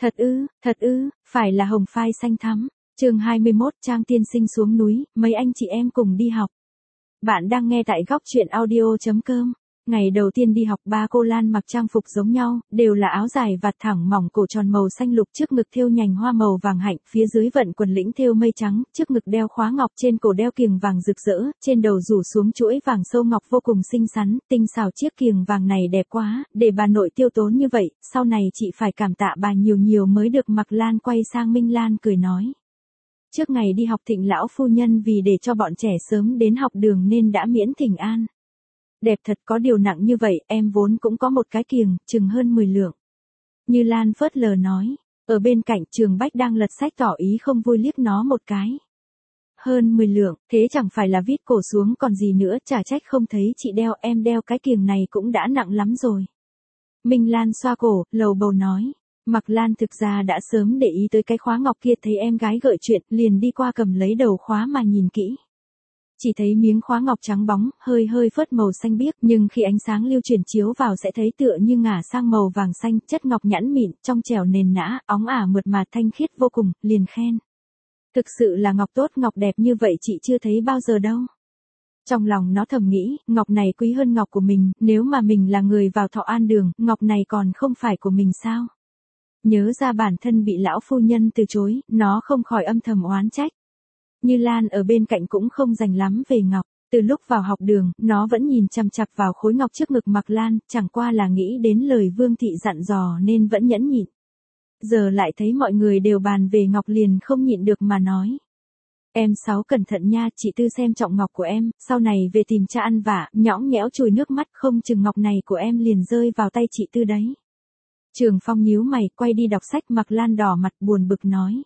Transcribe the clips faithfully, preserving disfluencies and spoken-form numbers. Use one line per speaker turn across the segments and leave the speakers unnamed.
Thật ư, thật ư, phải là hồng phai xanh thắm. Chương hai mươi mốt, Trang tiên sinh xuống núi, mấy anh chị em cùng đi học. Bạn đang nghe tại góc truyện audio chấm com. Ngày đầu tiên đi học ba cô Lan mặc trang phục giống nhau, đều là áo dài vạt thẳng mỏng cổ tròn màu xanh lục, trước ngực thêu nhành hoa màu vàng hạnh, phía dưới vận quần lĩnh thêu mây trắng, trước ngực đeo khóa ngọc, trên cổ đeo kiềng vàng rực rỡ, trên đầu rủ xuống chuỗi vàng sâu ngọc vô cùng xinh xắn, tinh xảo chiếc kiềng vàng này đẹp quá, để bà nội tiêu tốn như vậy, sau này chị phải cảm tạ bà nhiều nhiều mới được. Mặc Lan quay sang Minh Lan cười nói. Trước ngày đi học Thịnh lão phu nhân vì để cho bọn trẻ sớm đến học đường nên đã miễn thỉnh an. Đẹp thật, có điều nặng như vậy, em vốn cũng có một cái kiềng, chừng hơn mười lượng. Như Lan phớt lờ nói, ở bên cạnh Trường Bách đang lật sách tỏ ý không vui liếc nó một cái. Hơn mười lượng, thế chẳng phải là vít cổ xuống còn gì nữa, chả trách không thấy chị đeo, em đeo cái kiềng này cũng đã nặng lắm rồi. Minh Lan xoa cổ, lầu bầu nói. Mặc Lan thực ra đã sớm để ý tới cái khóa ngọc kia, thấy em gái gợi chuyện, liền đi qua cầm lấy đầu khóa mà nhìn kỹ. Chỉ thấy miếng khóa ngọc trắng bóng, hơi hơi phớt màu xanh biếc, nhưng khi ánh sáng lưu chuyển chiếu vào sẽ thấy tựa như ngả sang màu vàng xanh, chất ngọc nhẵn mịn, trong trẻo nền nã, óng ả mượt mà thanh khiết vô cùng, liền khen. Thực sự là ngọc tốt, ngọc đẹp như vậy chị chưa thấy bao giờ đâu. Trong lòng nó thầm nghĩ, ngọc này quý hơn ngọc của mình, nếu mà mình là người vào Thọ An Đường, ngọc này còn không phải của mình sao? Nhớ ra bản thân bị lão phu nhân từ chối, nó không khỏi âm thầm oán trách. Như Lan ở bên cạnh cũng không rành lắm về ngọc, từ lúc vào học đường, nó vẫn nhìn chằm chằm vào khối ngọc trước ngực Mặc Lan, chẳng qua là nghĩ đến lời Vương thị dặn dò nên vẫn nhẫn nhịn. Giờ lại thấy mọi người đều bàn về ngọc liền không nhịn được mà nói. Em Sáu cẩn thận nha, chị Tư xem trọng ngọc của em, sau này về tìm cha ăn vạ, nhõng nhẽo chùi nước mắt, không chừng ngọc này của em liền rơi vào tay chị Tư đấy. Trường Phong nhíu mày, quay đi đọc sách. Mặc Lan đỏ mặt buồn bực nói.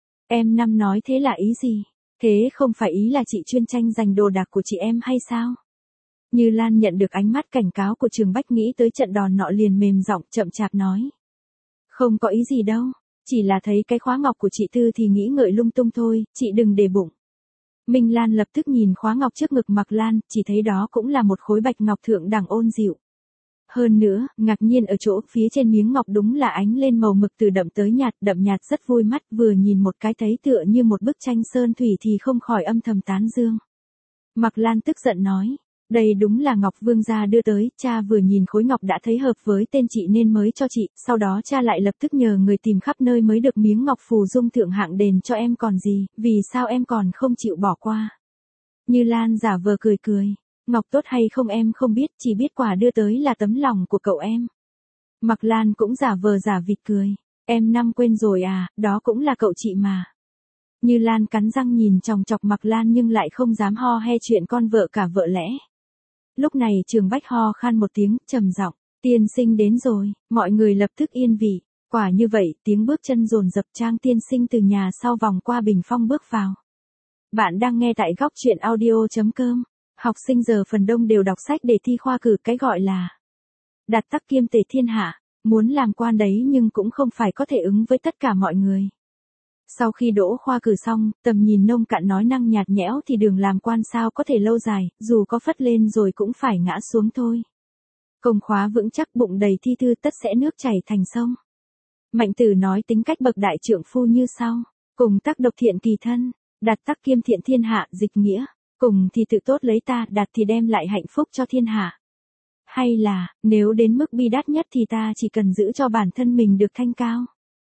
Em Năm nói thế là ý gì? Thế không phải ý là chị chuyên tranh giành đồ đạc của chị em hay sao? Như Lan nhận được ánh mắt cảnh cáo của Trường Bách, nghĩ tới trận đòn nọ liền mềm giọng chậm chạp nói. Không có ý gì đâu, chỉ là thấy cái khóa ngọc của chị Tư thì nghĩ ngợi lung tung thôi, chị đừng để bụng. Minh Lan lập tức nhìn khóa ngọc trước ngực Mặc Lan, chỉ thấy đó cũng là một khối bạch ngọc thượng đẳng ôn dịu. Hơn nữa, ngạc nhiên ở chỗ phía trên miếng ngọc đúng là ánh lên màu mực từ đậm tới nhạt, đậm nhạt rất vui mắt, vừa nhìn một cái thấy tựa như một bức tranh sơn thủy thì không khỏi âm thầm tán dương. Mặc Lan tức giận nói, đây đúng là ngọc Vương gia đưa tới, cha vừa nhìn khối ngọc đã thấy hợp với tên chị nên mới cho chị, sau đó cha lại lập tức nhờ người tìm khắp nơi mới được miếng ngọc phù dung thượng hạng đền cho em còn gì, vì sao em còn không chịu bỏ qua. Như Lan giả vờ cười cười. Ngọc tốt hay không em không biết, chỉ biết quà đưa tới là tấm lòng của cậu em. Mặc Lan cũng giả vờ giả vịt cười. Em Năm quên rồi à, đó cũng là cậu chị mà. Như Lan cắn răng nhìn chòng chọc Mặc Lan nhưng lại không dám ho he chuyện con vợ cả vợ lẽ. Lúc này Trường Bách ho khan một tiếng, trầm giọng, tiên sinh đến rồi, mọi người lập tức yên vị. Quả như vậy, tiếng bước chân dồn dập. Trang tiên sinh từ nhà sau vòng qua bình phong bước vào. Bạn đang nghe tại góc truyện audio chấm com. Học sinh giờ phần đông đều đọc sách để thi khoa cử, cái gọi là đạt tắc kiêm tề thiên hạ, muốn làm quan đấy nhưng cũng không phải có thể ứng với tất cả mọi người. Sau khi đỗ khoa cử xong, tầm nhìn nông cạn nói năng nhạt nhẽo thì đường làm quan sao có thể lâu dài, dù có phất lên rồi cũng phải ngã xuống thôi. Công khóa vững chắc, bụng đầy thi thư tất sẽ nước chảy thành sông. Mạnh Tử nói tính cách bậc đại trượng phu như sau, cùng tắc độc thiện kỳ thân, đạt tắc kiêm thiện thiên hạ, dịch nghĩa. Cùng thì tự tốt lấy ta, đạt thì đem lại hạnh phúc cho thiên hạ. Hay là, nếu đến mức bi đát nhất thì ta chỉ cần giữ cho bản thân mình được thanh cao.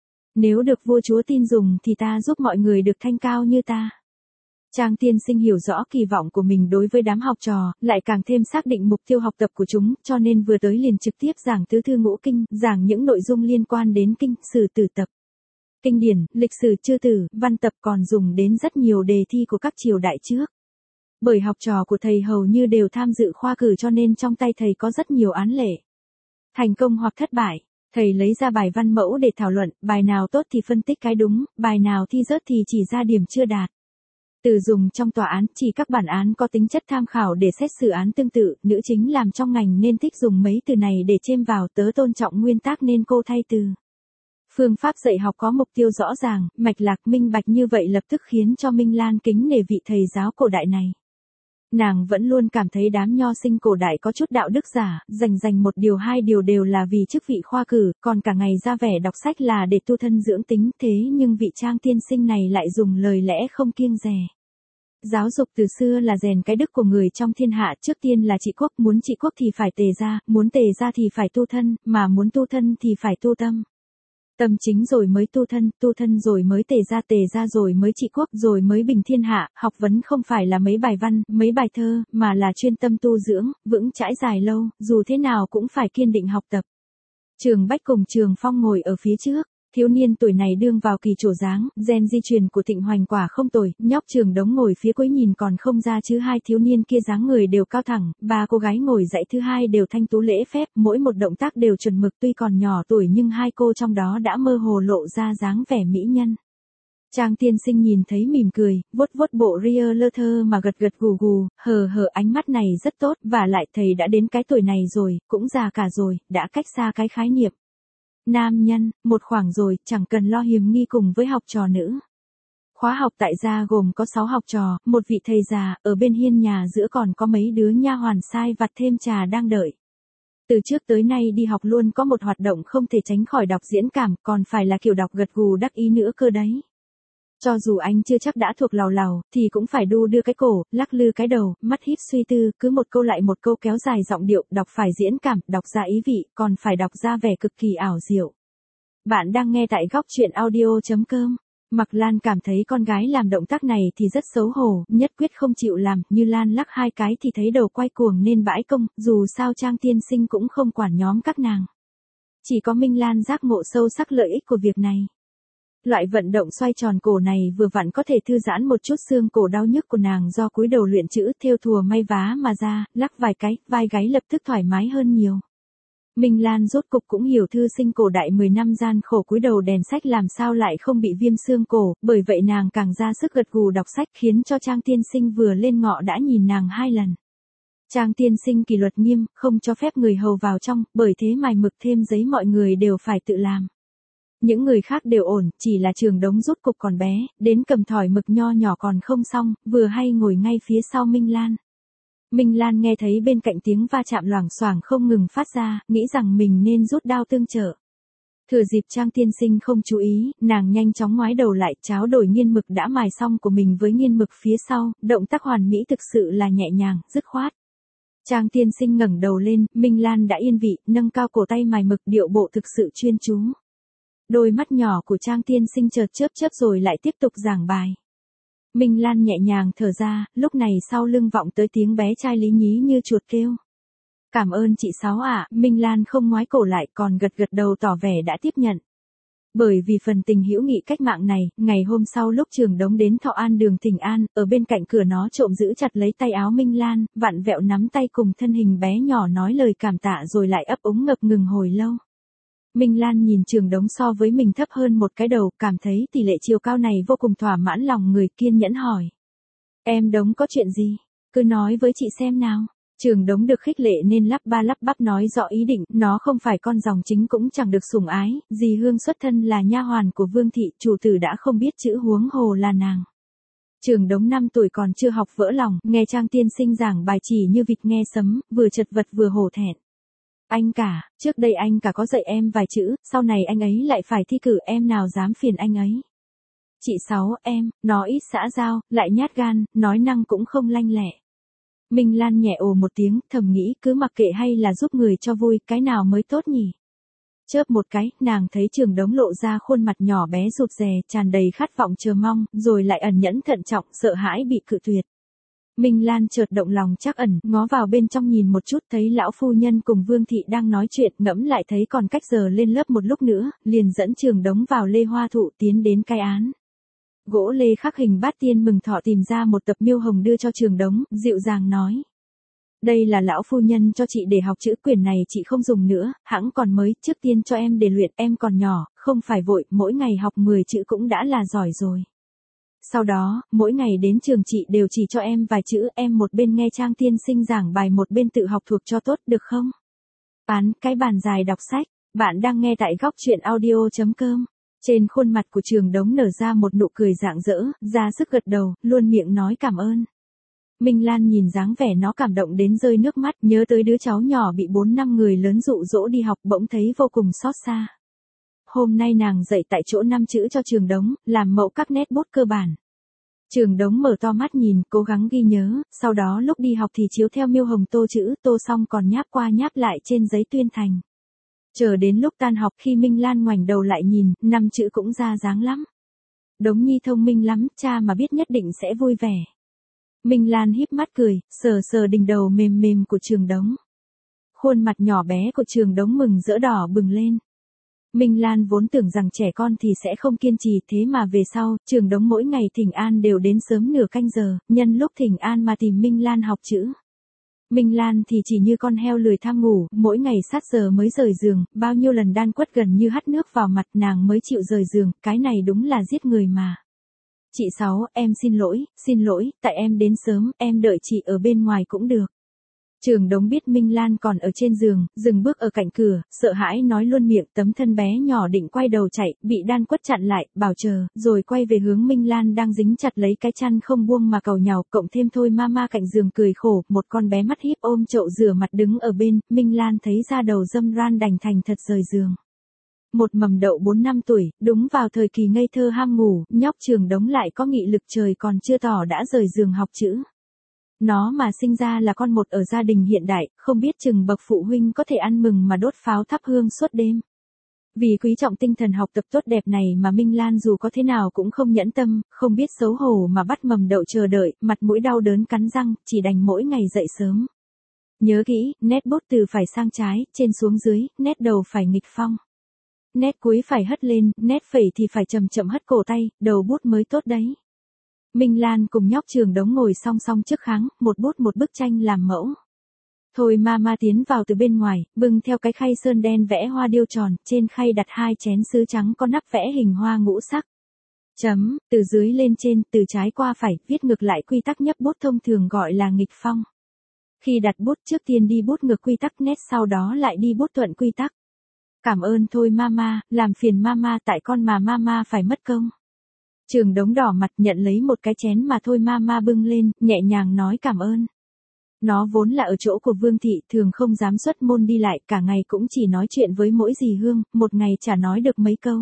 Nếu được vua chúa tin dùng thì ta giúp mọi người được thanh cao như ta. Trang tiên sinh hiểu rõ kỳ vọng của mình đối với đám học trò, lại càng thêm xác định mục tiêu học tập của chúng, cho nên vừa tới liền trực tiếp giảng tứ thư ngũ kinh, giảng những nội dung liên quan đến kinh, sử tử tập. Kinh điển, lịch sử chư tử, văn tập, còn dùng đến rất nhiều đề thi của các triều đại trước. Bởi học trò của thầy hầu như đều tham dự khoa cử cho nên trong tay thầy có rất nhiều án lệ. Thành công hoặc thất bại, thầy lấy ra bài văn mẫu để thảo luận, bài nào tốt thì phân tích cái đúng, bài nào thi rớt thì chỉ ra điểm chưa đạt. Từ dùng trong tòa án, chỉ các bản án có tính chất tham khảo để xét xử án tương tự, nữ chính làm trong ngành nên thích dùng mấy từ này để chêm vào, tớ tôn trọng nguyên tắc nên cô thay từ. Phương pháp dạy học có mục tiêu rõ ràng, mạch lạc minh bạch như vậy lập tức khiến cho Minh Lan kính nể vị thầy giáo cổ đại này. Nàng vẫn luôn cảm thấy đám nho sinh cổ đại có chút đạo đức giả, dành dành một điều hai điều đều là vì chức vị khoa cử, còn cả ngày ra vẻ đọc sách là để tu thân dưỡng tính, thế nhưng vị Trang tiên sinh này lại dùng lời lẽ không kiêng dè. Giáo dục từ xưa là rèn cái đức của người trong thiên hạ, trước tiên là trị quốc, muốn trị quốc thì phải tề gia, muốn tề gia thì phải tu thân, mà muốn tu thân thì phải tu tâm. Tâm chính rồi mới tu thân, tu thân rồi mới tề gia, tề gia rồi mới trị quốc, rồi mới bình thiên hạ. Học vấn không phải là mấy bài văn, mấy bài thơ, mà là chuyên tâm tu dưỡng, vững chãi dài lâu, dù thế nào cũng phải kiên định học tập. Trường Bách cùng Trường Phong ngồi ở phía trước. Thiếu niên tuổi này đương vào kỳ trổ dáng, gen di truyền của Thịnh Hoành quả không tồi, nhóc Trường Đống ngồi phía cuối nhìn còn không ra chứ hai thiếu niên kia dáng người đều cao thẳng, ba cô gái ngồi dãy thứ hai đều thanh tú lễ phép, mỗi một động tác đều chuẩn mực, tuy còn nhỏ tuổi nhưng hai cô trong đó đã mơ hồ lộ ra dáng vẻ mỹ nhân. Trang tiên sinh nhìn thấy mỉm cười, vuốt vuốt bộ ria lơ thơ mà gật gật gù gù, hờ hờ ánh mắt này rất tốt, và lại thầy đã đến cái tuổi này rồi, cũng già cả rồi, đã cách xa cái khái niệm nam nhân, một khoảng rồi, chẳng cần lo hiềm nghi cùng với học trò nữ. Khóa học tại gia gồm có sáu học trò, một vị thầy già, ở bên hiên nhà giữa còn có mấy đứa nha hoàn sai vặt thêm trà đang đợi. Từ trước tới nay đi học luôn có một hoạt động không thể tránh khỏi đọc diễn cảm, còn phải là kiểu đọc gật gù đắc ý nữa cơ đấy. Cho dù anh chưa chắc đã thuộc làu làu, thì cũng phải đu đưa cái cổ, lắc lư cái đầu, mắt híp suy tư, cứ một câu lại một câu kéo dài giọng điệu, đọc phải diễn cảm, đọc ra ý vị, còn phải đọc ra vẻ cực kỳ ảo diệu. Bạn đang nghe tại góc truyện audio chấm com. Mặc Lan cảm thấy con gái làm động tác này thì rất xấu hổ, nhất quyết không chịu làm, như Lan lắc hai cái thì thấy đầu quay cuồng nên bãi công, dù sao Trang tiên sinh cũng không quản nhóm các nàng. Chỉ có Minh Lan giác ngộ sâu sắc lợi ích của việc này. Loại vận động xoay tròn cổ này vừa vặn có thể thư giãn một chút xương cổ đau nhức của nàng do cúi đầu luyện chữ thêu thùa may vá mà ra, lắc vài cái, vai gáy lập tức thoải mái hơn nhiều. Minh Lan rốt cục cũng hiểu thư sinh cổ đại mười năm gian khổ cúi đầu đèn sách làm sao lại không bị viêm xương cổ, bởi vậy nàng càng ra sức gật gù đọc sách khiến cho Trang tiên sinh vừa lên ngọ đã nhìn nàng hai lần. Trang tiên sinh kỷ luật nghiêm, không cho phép người hầu vào trong, bởi thế mài mực thêm giấy mọi người đều phải tự làm. Những người khác đều ổn, chỉ là Trường Đống rốt cục còn bé, đến cầm thỏi mực nho nhỏ còn không xong, vừa hay ngồi ngay phía sau Minh Lan. Minh Lan nghe thấy bên cạnh tiếng va chạm loảng xoảng không ngừng phát ra, nghĩ rằng mình nên rút đao tương trợ. Thừa dịp Trang tiên sinh không chú ý, nàng nhanh chóng ngoái đầu lại, tráo đổi nghiên mực đã mài xong của mình với nghiên mực phía sau, động tác hoàn mỹ thực sự là nhẹ nhàng, dứt khoát. Trang tiên sinh ngẩng đầu lên, Minh Lan đã yên vị, nâng cao cổ tay mài mực, điệu bộ thực sự chuyên chú. Đôi mắt nhỏ của Trang tiên sinh chợt chớp chớp rồi lại tiếp tục giảng bài. Minh Lan nhẹ nhàng thở ra, lúc này sau lưng vọng tới tiếng bé trai lý nhí như chuột kêu. Cảm ơn chị Sáu ạ, Minh Lan không ngoái cổ lại còn gật gật đầu tỏ vẻ đã tiếp nhận. Bởi vì phần tình hữu nghị cách mạng này, ngày hôm sau lúc Trường Đống đến Thọ An đường Thịnh An, ở bên cạnh cửa nó trộm giữ chặt lấy tay áo Minh Lan, vặn vẹo nắm tay cùng thân hình bé nhỏ nói lời cảm tạ rồi lại ấp úng ngập ngừng hồi lâu. Minh Lan nhìn Trường Đống so với mình thấp hơn một cái đầu, cảm thấy tỷ lệ chiều cao này vô cùng thỏa mãn lòng người, kiên nhẫn hỏi. Em Đống có chuyện gì? Cứ nói với chị xem nào. Trường Đống được khích lệ nên lắp ba lắp bắp nói rõ ý định, nó không phải con dòng chính cũng chẳng được sủng ái, dì Hương xuất thân là nha hoàn của Vương thị, chủ tử đã không biết chữ huống hồ là nàng. Trường Đống năm tuổi còn chưa học vỡ lòng, nghe Trang tiên sinh giảng bài chỉ như vịt nghe sấm, vừa chật vật vừa hổ thẹn. Anh cả, trước đây anh cả có dạy em vài chữ, sau này anh ấy lại phải thi cử, em nào dám phiền anh ấy. Chị Sáu, em, nó ít xã giao, lại nhát gan, nói năng cũng không lanh lẹ. Minh Lan nhẹ ồ một tiếng, thầm nghĩ cứ mặc kệ hay là giúp người cho vui, cái nào mới tốt nhỉ. Chớp một cái, nàng thấy Trường Đống lộ ra khuôn mặt nhỏ bé rụt rè, tràn đầy khát vọng chờ mong, rồi lại ẩn nhẫn thận trọng, sợ hãi bị cự tuyệt. Minh Lan chợt động lòng trắc ẩn, ngó vào bên trong nhìn một chút thấy lão phu nhân cùng Vương thị đang nói chuyện, ngẫm lại thấy còn cách giờ lên lớp một lúc nữa, liền dẫn Trường Đống vào lê hoa thụ tiến đến cai án. Gỗ lê khắc hình bát tiên mừng thọ tìm ra một tập miêu hồng đưa cho Trường Đống, dịu dàng nói. Đây là lão phu nhân cho chị để học chữ, quyển này chị không dùng nữa, hẵng còn mới, trước tiên cho em để luyện, em còn nhỏ, không phải vội, mỗi ngày học mười chữ cũng đã là giỏi rồi. Sau đó, mỗi ngày đến trường chị đều chỉ cho em vài chữ, em một bên nghe Trang tiên sinh giảng bài một bên tự học thuộc cho tốt, được không? Án, cái bàn dài đọc sách, bạn đang nghe tại góc truyện audio chấm com. Trên khuôn mặt của Trường Đống nở ra một nụ cười rạng rỡ, ra sức gật đầu, luôn miệng nói cảm ơn. Minh Lan nhìn dáng vẻ nó cảm động đến rơi nước mắt, nhớ tới đứa cháu nhỏ bị bốn năm người lớn dụ dỗ đi học bỗng thấy vô cùng xót xa. Hôm nay nàng dạy tại chỗ năm chữ cho Trường Đống, làm mẫu các nét bút cơ bản. Trường Đống mở to mắt nhìn, cố gắng ghi nhớ, sau đó lúc đi học thì chiếu theo Miêu Hồng tô chữ, tô xong còn nháp qua nháp lại trên giấy tuyên thành. Chờ đến lúc tan học khi Minh Lan ngoảnh đầu lại nhìn, năm chữ cũng ra dáng lắm. Đống nhi thông minh lắm, cha mà biết nhất định sẽ vui vẻ. Minh Lan híp mắt cười, sờ sờ đỉnh đầu mềm mềm của Trường Đống. Khuôn mặt nhỏ bé của Trường Đống mừng rỡ đỏ bừng lên. Minh Lan vốn tưởng rằng trẻ con thì sẽ không kiên trì, thế mà về sau, Trường Đống mỗi ngày thỉnh an đều đến sớm nửa canh giờ, nhân lúc thỉnh an mà tìm Minh Lan học chữ. Minh Lan thì chỉ như con heo lười tham ngủ, mỗi ngày sát giờ mới rời giường, bao nhiêu lần đan quất gần như hắt nước vào mặt nàng mới chịu rời giường, cái này đúng là giết người mà. Chị Sáu, em xin lỗi, xin lỗi, tại em đến sớm, em đợi chị ở bên ngoài cũng được. Trường Đống biết Minh Lan còn ở trên giường, dừng bước ở cạnh cửa, sợ hãi nói luôn miệng, tấm thân bé nhỏ định quay đầu chạy, bị đan quất chặn lại, bảo chờ, rồi quay về hướng Minh Lan đang dính chặt lấy cái chăn không buông mà cầu nhào, cộng thêm thôi mama cạnh giường cười khổ, một con bé mắt híp ôm chậu rửa mặt đứng ở bên, Minh Lan thấy da đầu dâm ran đành thành thật rời giường. Một mầm đậu bốn năm tuổi, đúng vào thời kỳ ngây thơ ham ngủ, nhóc Trường Đống lại có nghị lực trời còn chưa tỏ đã rời giường học chữ. Nó mà sinh ra là con một ở gia đình hiện đại, không biết chừng bậc phụ huynh có thể ăn mừng mà đốt pháo thắp hương suốt đêm. Vì quý trọng tinh thần học tập tốt đẹp này mà Minh Lan dù có thế nào cũng không nhẫn tâm, không biết xấu hổ mà bắt mầm đậu chờ đợi, mặt mũi đau đớn cắn răng, chỉ đành mỗi ngày dậy sớm. Nhớ kỹ, nét bút từ phải sang trái, trên xuống dưới, nét đầu phải nghịch phong. Nét cuối phải hất lên, nét phẩy thì phải chậm chậm hất cổ tay, đầu bút mới tốt đấy. Minh Lan cùng nhóc Trường Đống ngồi song song trước kháng, một bút một bức tranh làm mẫu. Thôi mama tiến vào từ bên ngoài, bưng theo cái khay sơn đen vẽ hoa điêu tròn, trên khay đặt hai chén sứ trắng có nắp vẽ hình hoa ngũ sắc. Chấm, từ dưới lên trên, từ trái qua phải, viết ngược lại quy tắc nhấp bút thông thường gọi là nghịch phong. Khi đặt bút trước tiên đi bút ngược quy tắc nét, sau đó lại đi bút thuận quy tắc. Cảm ơn thôi mama, làm phiền mama tại con mà mama phải mất công. Trường Đống đỏ mặt nhận lấy một cái chén mà thôi mama bưng lên, nhẹ nhàng nói cảm ơn. Nó vốn là ở chỗ của Vương Thị, thường không dám xuất môn đi lại, cả ngày cũng chỉ nói chuyện với mỗi dì Hương, một ngày chả nói được mấy câu.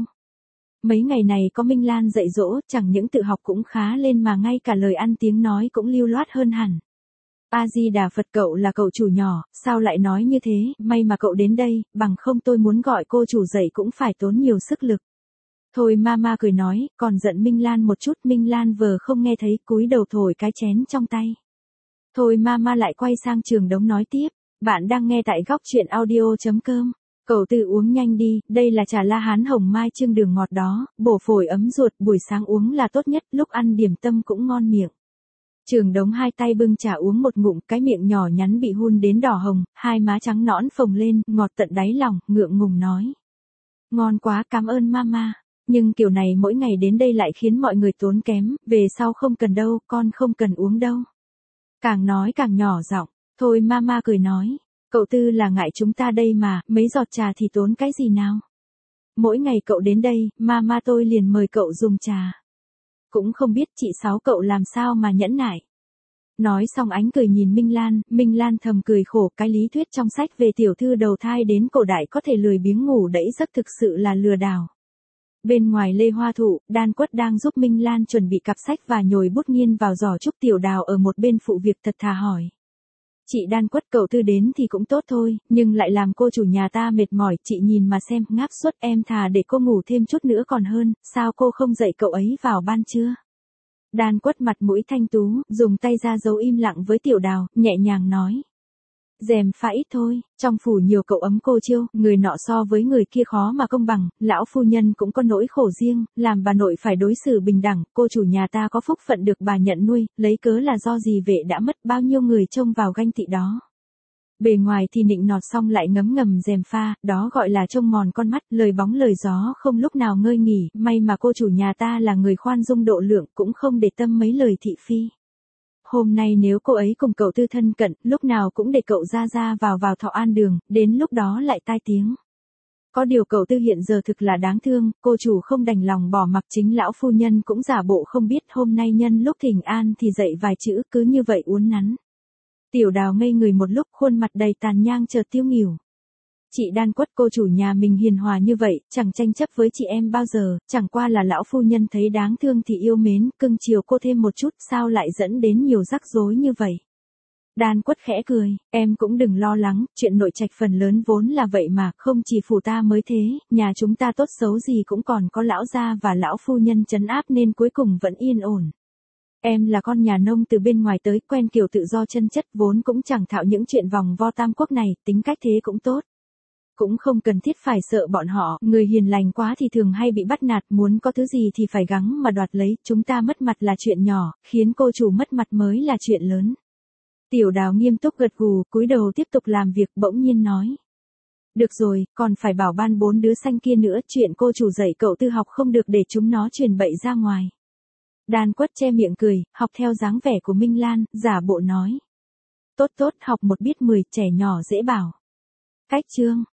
Mấy ngày này có Minh Lan dạy dỗ, chẳng những tự học cũng khá lên mà ngay cả lời ăn tiếng nói cũng lưu loát hơn hẳn. A-di-đà Phật, cậu là cậu chủ nhỏ, sao lại nói như thế, may mà cậu đến đây, bằng không tôi muốn gọi cô chủ dạy cũng phải tốn nhiều sức lực. Thôi mama cười nói, còn giận Minh Lan một chút, Minh Lan vờ không nghe thấy, cúi đầu thổi cái chén trong tay. Thôi mama lại quay sang Trường Đống nói tiếp, bạn đang nghe tại góc truyện audio chấm com. Cậu tự uống nhanh đi, đây là trà La Hán hồng mai chương đường ngọt đó, bổ phổi ấm ruột, buổi sáng uống là tốt nhất, lúc ăn điểm tâm cũng ngon miệng. Trường Đống hai tay bưng trà uống một ngụm, cái miệng nhỏ nhắn bị hun đến đỏ hồng, hai má trắng nõn phồng lên, ngọt tận đáy lòng, ngượng ngùng nói. Ngon quá, cảm ơn mama. Nhưng kiểu này mỗi ngày đến đây lại khiến mọi người tốn kém, về sau không cần đâu, con không cần uống đâu. Càng nói càng nhỏ giọng, thôi mama cười nói, cậu Tư là ngại chúng ta đây mà, mấy giọt trà thì tốn cái gì nào. Mỗi ngày cậu đến đây, mama tôi liền mời cậu dùng trà. Cũng không biết chị Sáu cậu làm sao mà nhẫn nại. Nói xong ánh cười nhìn Minh Lan, Minh Lan thầm cười khổ, cái lý thuyết trong sách về tiểu thư đầu thai đến cổ đại có thể lười biếng ngủ đẫy giấc thực sự là lừa đảo. Bên ngoài lê hoa thụ, Đan Quất đang giúp Minh Lan chuẩn bị cặp sách và nhồi bút nghiên vào giỏ, Trúc Tiểu Đào ở một bên phụ việc thật thà hỏi. Chị Đan Quất, cậu Tư đến thì cũng tốt thôi, nhưng lại làm cô chủ nhà ta mệt mỏi, chị nhìn mà xem, ngáp suốt, em thà để cô ngủ thêm chút nữa còn hơn, sao cô không dạy cậu ấy vào ban trưa? Đan Quất mặt mũi thanh tú, dùng tay ra dấu im lặng với Tiểu Đào, nhẹ nhàng nói. Dèm pha ít thôi, trong phủ nhiều cậu ấm cô chiêu, người nọ so với người kia khó mà công bằng, lão phu nhân cũng có nỗi khổ riêng, làm bà nội phải đối xử bình đẳng, cô chủ nhà ta có phúc phận được bà nhận nuôi, lấy cớ là do gì vệ đã mất, bao nhiêu người trông vào ganh tị đó. Bề ngoài thì nịnh nọt xong lại ngấm ngầm dèm pha, đó gọi là trông mòn con mắt, lời bóng lời gió không lúc nào ngơi nghỉ, may mà cô chủ nhà ta là người khoan dung độ lượng, cũng không để tâm mấy lời thị phi. Hôm nay nếu cô ấy cùng cậu Tư thân cận, lúc nào cũng để cậu ra ra vào vào thọ an đường, đến lúc đó lại tai tiếng. Có điều cậu Tư hiện giờ thực là đáng thương, cô chủ không đành lòng bỏ mặc, chính lão phu nhân cũng giả bộ không biết, hôm nay nhân lúc thỉnh an thì dạy vài chữ, cứ như vậy uốn nắn. Tiểu Đào ngây người một lúc, khuôn mặt đầy tàn nhang chợt tiêu nghỉu. Chị Đan Quất, cô chủ nhà mình hiền hòa như vậy, chẳng tranh chấp với chị em bao giờ, chẳng qua là lão phu nhân thấy đáng thương thì yêu mến, cưng chiều cô thêm một chút, sao lại dẫn đến nhiều rắc rối như vậy. Đan Quất khẽ cười, em cũng đừng lo lắng, chuyện nội trạch phần lớn vốn là vậy mà, không chỉ phủ ta mới thế, nhà chúng ta tốt xấu gì cũng còn có lão gia và lão phu nhân trấn áp nên cuối cùng vẫn yên ổn. Em là con nhà nông từ bên ngoài tới, quen kiểu tự do chân chất, vốn cũng chẳng thạo những chuyện vòng vo tam quốc này, tính cách thế cũng tốt. Cũng không cần thiết phải sợ bọn họ, người hiền lành quá thì thường hay bị bắt nạt, muốn có thứ gì thì phải gắng mà đoạt lấy, chúng ta mất mặt là chuyện nhỏ, khiến cô chủ mất mặt mới là chuyện lớn. Tiểu Đào nghiêm túc gật gù, cúi đầu tiếp tục làm việc, bỗng nhiên nói. Được rồi, còn phải bảo ban bốn đứa xanh kia nữa, chuyện cô chủ dạy cậu Tư học không được để chúng nó truyền bậy ra ngoài. Đan Quất che miệng cười, học theo dáng vẻ của Minh Lan, giả bộ nói. Tốt tốt, học một biết mười, trẻ nhỏ dễ bảo. Cách chương